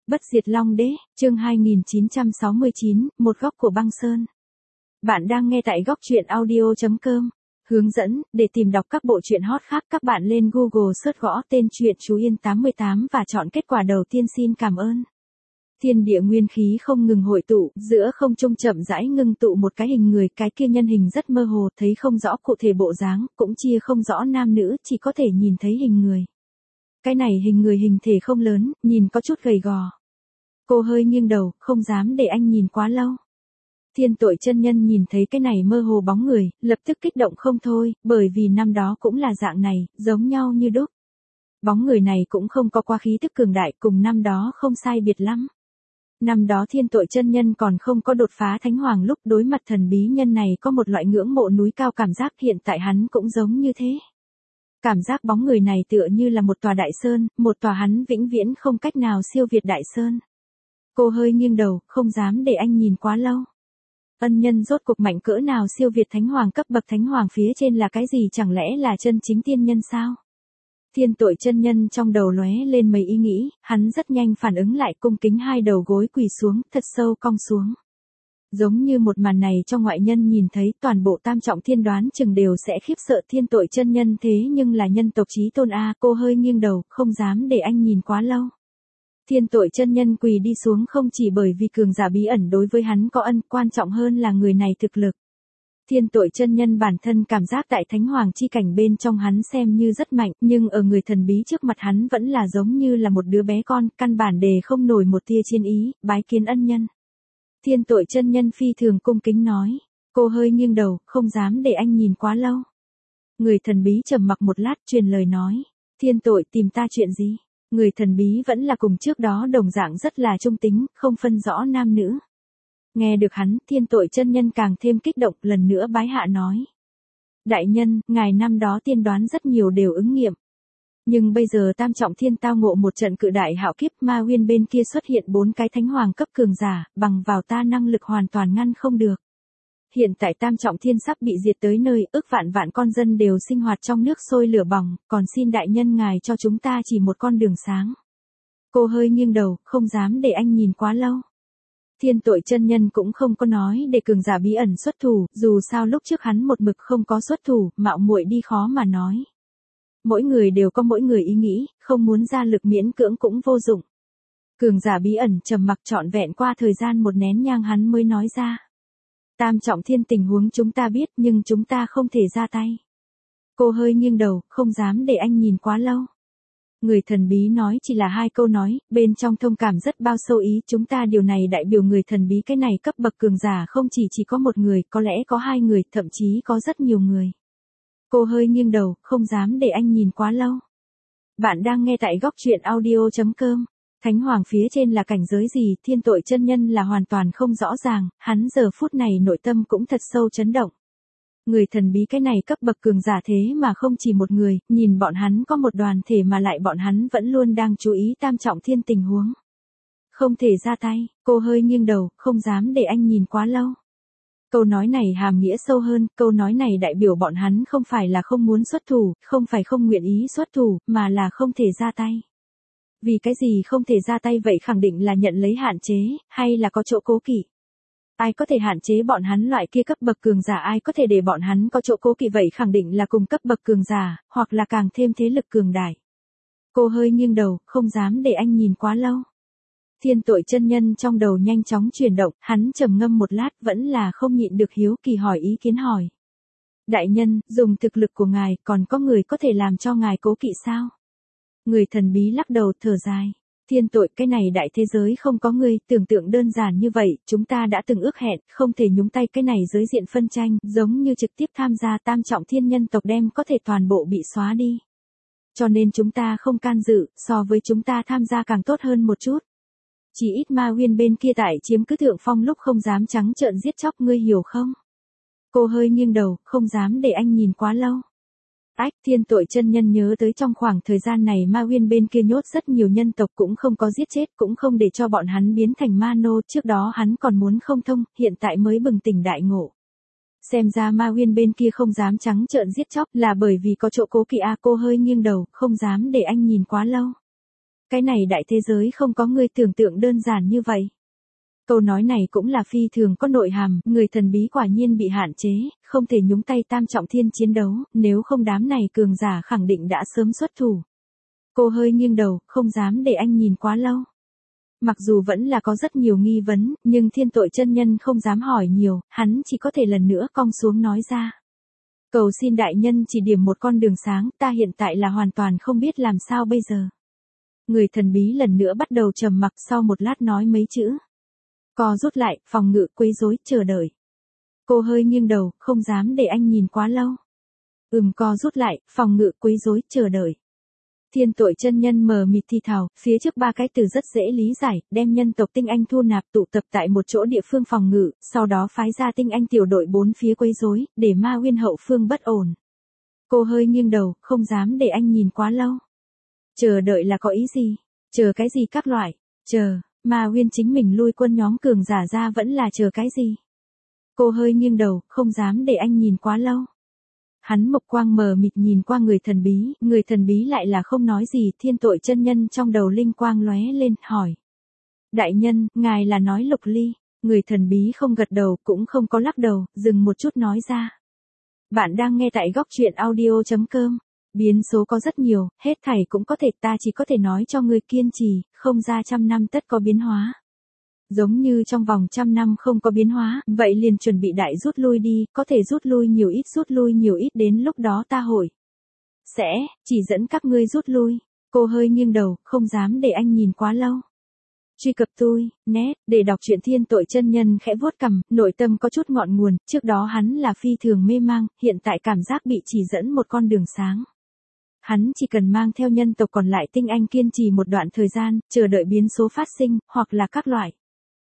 Bất diệt Long Đế, chương 2969, một góc của băng sơn. Bạn đang nghe tại góc truyện audio.com. Hướng dẫn, để tìm đọc các bộ truyện hot khác các bạn lên Google search gõ tên truyện Chú Yên 88 và chọn kết quả đầu tiên. Xin cảm ơn. Thiên địa nguyên khí không ngừng hội tụ, giữa không trung chậm rãi ngưng tụ một cái hình người, cái kia nhân hình rất mơ hồ, thấy không rõ cụ thể bộ dáng, cũng chia không rõ nam nữ, chỉ có thể nhìn thấy hình người. Cái này hình người hình thể không lớn, nhìn có chút gầy gò. Cô hơi nghiêng đầu, không dám để anh nhìn quá lâu. Thiên Tội chân nhân nhìn thấy cái này mơ hồ bóng người, lập tức kích động không thôi, bởi vì năm đó cũng là dạng này, giống nhau như đúc. Bóng người này cũng không có quá khí tức cường đại, cùng năm đó không sai biệt lắm. Năm đó Thiên Tội chân nhân còn không có đột phá thánh hoàng lúc đối mặt thần bí nhân này có một loại ngưỡng mộ núi cao cảm giác, hiện tại hắn cũng giống như thế. Cảm giác bóng người này tựa như là một tòa đại sơn, một tòa hắn vĩnh viễn không cách nào siêu việt đại sơn. Cô hơi nghiêng đầu, không dám để anh nhìn quá lâu. Ân nhân rốt cuộc mạnh cỡ nào siêu việt thánh hoàng, cấp bậc thánh hoàng phía trên là cái gì, chẳng lẽ là chân chính tiên nhân sao? Thiên Tội chân nhân trong đầu lóe lên mấy ý nghĩ, hắn rất nhanh phản ứng lại, cung kính hai đầu gối quỳ xuống, thật sâu cong xuống. Giống như một màn này cho ngoại nhân nhìn thấy, toàn bộ tam trọng thiên đoán chừng đều sẽ khiếp sợ. Thiên Tội chân nhân thế nhưng là nhân tộc chí tôn a. Cô hơi nghiêng đầu, không dám để anh nhìn quá lâu. Thiên Tội chân nhân quỳ đi xuống không chỉ bởi vì cường giả bí ẩn đối với hắn có ân, quan trọng hơn là người này thực lực. Thiên Tội chân nhân bản thân cảm giác tại thánh hoàng chi cảnh bên trong hắn xem như rất mạnh, nhưng ở người thần bí trước mặt hắn vẫn là giống như là một đứa bé con, căn bản đề không nổi một tia chiến ý, bái kiến ân nhân. Thiên Tội chân nhân phi thường cung kính nói. Cô hơi nghiêng đầu, không dám để anh nhìn quá lâu. Người thần bí trầm mặc một lát, truyền lời nói. Thiên Tội tìm ta chuyện gì? Người thần bí vẫn là cùng trước đó đồng dạng rất là trung tính, không phân rõ nam nữ. Nghe được hắn, Thiên Tội chân nhân càng thêm kích động, lần nữa bái hạ nói. Đại nhân, ngài năm đó tiên đoán rất nhiều đều ứng nghiệm. Nhưng bây giờ tam trọng thiên tao ngộ một trận cự đại hạo kiếp, Ma Uyên bên kia xuất hiện 4 cái thánh hoàng cấp cường giả, bằng vào ta năng lực hoàn toàn ngăn không được. Hiện tại tam trọng thiên sắp bị diệt tới nơi, ức vạn vạn con dân đều sinh hoạt trong nước sôi lửa bỏng, còn xin đại nhân ngài cho chúng ta chỉ một con đường sáng. Cô hơi nghiêng đầu, không dám để anh nhìn quá lâu. Thiên Tội chân nhân cũng không có nói để cường giả bí ẩn xuất thủ, dù sao lúc trước hắn một mực không có xuất thủ, mạo muội đi khó mà nói. Mỗi người đều có mỗi người ý nghĩ, không muốn ra lực miễn cưỡng cũng vô dụng. Cường giả bí ẩn trầm mặc trọn vẹn qua thời gian một nén nhang hắn mới nói ra. Tam trọng thiên tình huống chúng ta biết, nhưng chúng ta không thể ra tay. Cô hơi nghiêng đầu, không dám để anh nhìn quá lâu. Người thần bí nói chỉ là 2 câu nói, bên trong thông cảm rất bao sâu ý, chúng ta điều này đại biểu người thần bí cái này cấp bậc cường giả không chỉ có một người, có lẽ có 2 người, thậm chí có rất nhiều người. Cô hơi nghiêng đầu, không dám để anh nhìn quá lâu. Bạn đang nghe tại góc truyện audio.com. Thánh hoàng phía trên là cảnh giới gì, Thiên Tội chân nhân là hoàn toàn không rõ ràng, hắn giờ phút này nội tâm cũng thật sâu chấn động. Người thần bí cái này cấp bậc cường giả thế mà không chỉ một người, nhìn bọn hắn có một đoàn thể mà lại bọn hắn vẫn luôn đang chú ý tam trọng thiên tình huống. Không thể ra tay, cô hơi nghiêng đầu, không dám để anh nhìn quá lâu. Câu nói này hàm nghĩa sâu hơn, câu nói này đại biểu bọn hắn không phải là không muốn xuất thủ, không phải không nguyện ý xuất thủ, mà là không thể ra tay. Vì cái gì không thể ra tay vậy, khẳng định là nhận lấy hạn chế, hay là có chỗ cố kỵ. Ai có thể hạn chế bọn hắn loại kia cấp bậc cường giả, ai có thể để bọn hắn có chỗ cố kỵ vậy, khẳng định là cùng cấp bậc cường giả, hoặc là càng thêm thế lực cường đại. Cô hơi nghiêng đầu, không dám để anh nhìn quá lâu. Thiên Tội chân nhân trong đầu nhanh chóng chuyển động, hắn trầm ngâm một lát vẫn là không nhịn được hiếu kỳ hỏi ý kiến hỏi. Đại nhân, dùng thực lực của ngài, còn có người có thể làm cho ngài cố kỵ sao? Người thần bí lắc đầu thở dài. Thiên Tội, cái này đại thế giới không có ngươi, tưởng tượng đơn giản như vậy, chúng ta đã từng ước hẹn, không thể nhúng tay cái này giới diện phân tranh, giống như trực tiếp tham gia tam trọng thiên nhân tộc đem có thể toàn bộ bị xóa đi. Cho nên chúng ta không can dự, so với chúng ta tham gia càng tốt hơn một chút. Chỉ ít Ma Uyên bên kia tại chiếm cứ thượng phong lúc không dám trắng trợn giết chóc, ngươi hiểu không? Cô hơi nghiêng đầu, không dám để anh nhìn quá lâu. Thiên Tội chân nhân nhớ tới trong khoảng thời gian này Ma Uyên bên kia nhốt rất nhiều nhân tộc, cũng không có giết chết, cũng không để cho bọn hắn biến thành ma nô, trước đó hắn còn muốn không thông, hiện tại mới bừng tỉnh đại ngộ. Xem ra Ma Uyên bên kia không dám trắng trợn giết chóc là bởi vì có chỗ cố kỵ a. Cô hơi nghiêng đầu, không dám để anh nhìn quá lâu. Cái này đại thế giới không có ngươi tưởng tượng đơn giản như vậy. Câu nói này cũng là phi thường có nội hàm, người thần bí quả nhiên bị hạn chế, không thể nhúng tay tam trọng thiên chiến đấu, nếu không đám này cường giả khẳng định đã sớm xuất thủ. Cô hơi nghiêng đầu, không dám để anh nhìn quá lâu. Mặc dù vẫn là có rất nhiều nghi vấn, nhưng thiên tội chân nhân không dám hỏi nhiều, hắn chỉ có thể lần nữa cong xuống nói ra. Cầu xin đại nhân chỉ điểm một con đường sáng, ta hiện tại là hoàn toàn không biết làm sao bây giờ. Người thần bí lần nữa bắt đầu trầm mặc sau một lát nói mấy chữ. Co rút lại, phòng ngự quấy rối, chờ đợi. Cô hơi nghiêng đầu, không dám để anh nhìn quá lâu. Co rút lại, phòng ngự quấy rối, chờ đợi. Thiên tội chân nhân mờ mịt thì thào, phía trước ba cái từ rất dễ lý giải, đem nhân tộc tinh anh thu nạp tụ tập tại một chỗ địa phương phòng ngự, sau đó phái ra tinh anh tiểu đội bốn phía quấy rối, để ma nguyên hậu phương bất ổn. Cô hơi nghiêng đầu, không dám để anh nhìn quá lâu. Chờ đợi là có ý gì? Chờ cái gì các loại? Chờ, ma nguyên chính mình lui quân nhóm cường giả ra vẫn là chờ cái gì? Cô hơi nghiêng đầu, không dám để anh nhìn quá lâu. Hắn mộc quang mờ mịt nhìn qua người thần bí lại là không nói gì, thiên tội chân nhân trong đầu linh quang lóe lên, hỏi. Đại nhân, ngài là nói Lục Ly, người thần bí không gật đầu cũng không có lắc đầu, dừng một chút nói ra. Bạn đang nghe tại góc truyện audio.com, biến số có rất nhiều, hết thảy cũng có thể, ta chỉ có thể nói cho người kiên trì, không ra 100 năm tất có biến hóa. Giống như trong vòng 100 năm không có biến hóa, vậy liền chuẩn bị đại rút lui đi, có thể rút lui nhiều ít đến lúc đó ta hội. Chỉ dẫn các ngươi rút lui. Cô hơi nghiêng đầu, không dám để anh nhìn quá lâu. Truy cập tôi, net, để đọc truyện thiên tội chân nhân khẽ vuốt cằm, nội tâm có chút ngọn nguồn, trước đó hắn là phi thường mê mang, hiện tại cảm giác bị chỉ dẫn một con đường sáng. Hắn chỉ cần mang theo nhân tộc còn lại tinh anh kiên trì một đoạn thời gian, chờ đợi biến số phát sinh, hoặc là các loại.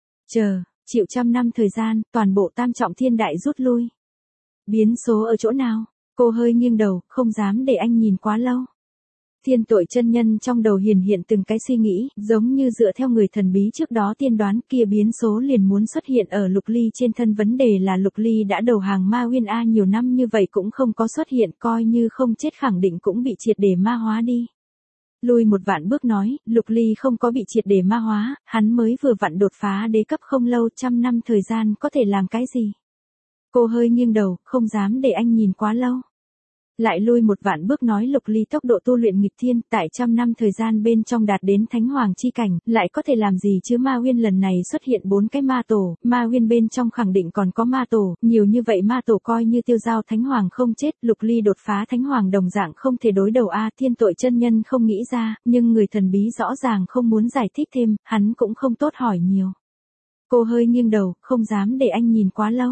Chịu 100 năm thời gian, toàn bộ tam trọng thiên đại rút lui. Biến số ở chỗ nào? Cô hơi nghiêng đầu, không dám để anh nhìn quá lâu. Thiên tội chân nhân trong đầu hiện từng cái suy nghĩ, giống như dựa theo người thần bí trước đó tiên đoán kia biến số liền muốn xuất hiện ở Lục Ly trên thân, vấn đề là Lục Ly đã đầu hàng ma nguyên A nhiều năm như vậy cũng không có xuất hiện, coi như không chết khẳng định cũng bị triệt để ma hóa đi. Lui một vạn bước nói, Lục Ly không có bị triệt để ma hóa, hắn mới vừa vặn đột phá đế cấp không lâu, 100 năm thời gian có thể làm cái gì? Cô hơi nghiêng đầu, không dám để anh nhìn quá lâu. Lại lui một vạn bước nói Lục Ly tốc độ tu luyện nghịch thiên, tại 100 năm thời gian bên trong đạt đến thánh hoàng chi cảnh, lại có thể làm gì chứ? Ma nguyên lần này xuất hiện 4 cái ma tổ, ma nguyên bên trong khẳng định còn có ma tổ, nhiều như vậy ma tổ coi như tiêu giao thánh hoàng không chết, Lục Ly đột phá thánh hoàng đồng dạng không thể đối đầu a. Thiên tội chân nhân không nghĩ ra, nhưng người thần bí rõ ràng không muốn giải thích thêm, hắn cũng không tốt hỏi nhiều. Cô hơi nghiêng đầu, không dám để anh nhìn quá lâu.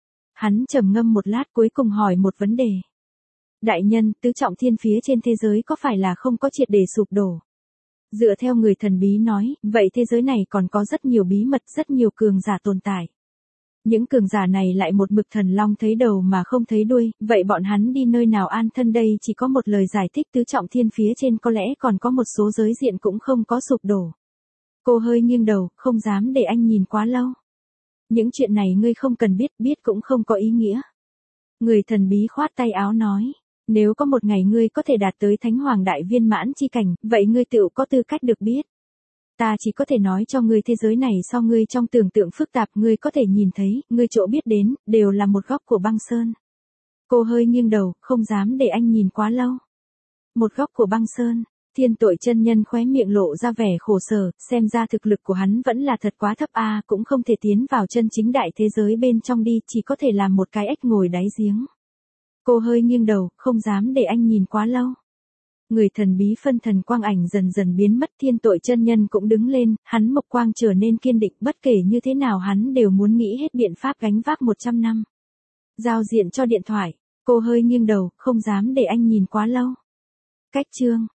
Hắn trầm ngâm một lát cuối cùng hỏi một vấn đề. Đại nhân, tứ trọng thiên phía trên thế giới có phải là không có triệt để sụp đổ? Dựa theo người thần bí nói, vậy thế giới này còn có rất nhiều bí mật, rất nhiều cường giả tồn tại. Những cường giả này lại một mực thần long thấy đầu mà không thấy đuôi, vậy bọn hắn đi nơi nào an thân đây? Chỉ có một lời giải thích, tứ trọng thiên phía trên có lẽ còn có một số giới diện cũng không có sụp đổ. Cô hơi nghiêng đầu, không dám để anh nhìn quá lâu. Những chuyện này ngươi không cần biết, biết cũng không có ý nghĩa. Người thần bí khoát tay áo nói. Nếu có một ngày ngươi có thể đạt tới thánh hoàng đại viên mãn chi cảnh, vậy ngươi tự có tư cách được biết. Ta chỉ có thể nói cho ngươi thế giới này so ngươi trong tưởng tượng phức tạp, ngươi có thể nhìn thấy, ngươi chỗ biết đến, đều là một góc của băng sơn. Cô hơi nghiêng đầu, không dám để anh nhìn quá lâu. Một góc của băng sơn, thiên tội chân nhân khóe miệng lộ ra vẻ khổ sở, xem ra thực lực của hắn vẫn là thật quá thấp a, cũng không thể tiến vào chân chính đại thế giới bên trong đi, chỉ có thể làm một cái ếch ngồi đáy giếng. Cô hơi nghiêng đầu, không dám để anh nhìn quá lâu. Người thần bí phân thần quang ảnh dần dần biến mất, thiên tội chân nhân cũng đứng lên, hắn mộc quang trở nên kiên định, bất kể như thế nào hắn đều muốn nghĩ hết biện pháp gánh vác 100 năm. Giao diện cho điện thoại, cô hơi nghiêng đầu, không dám để anh nhìn quá lâu. Cách chương.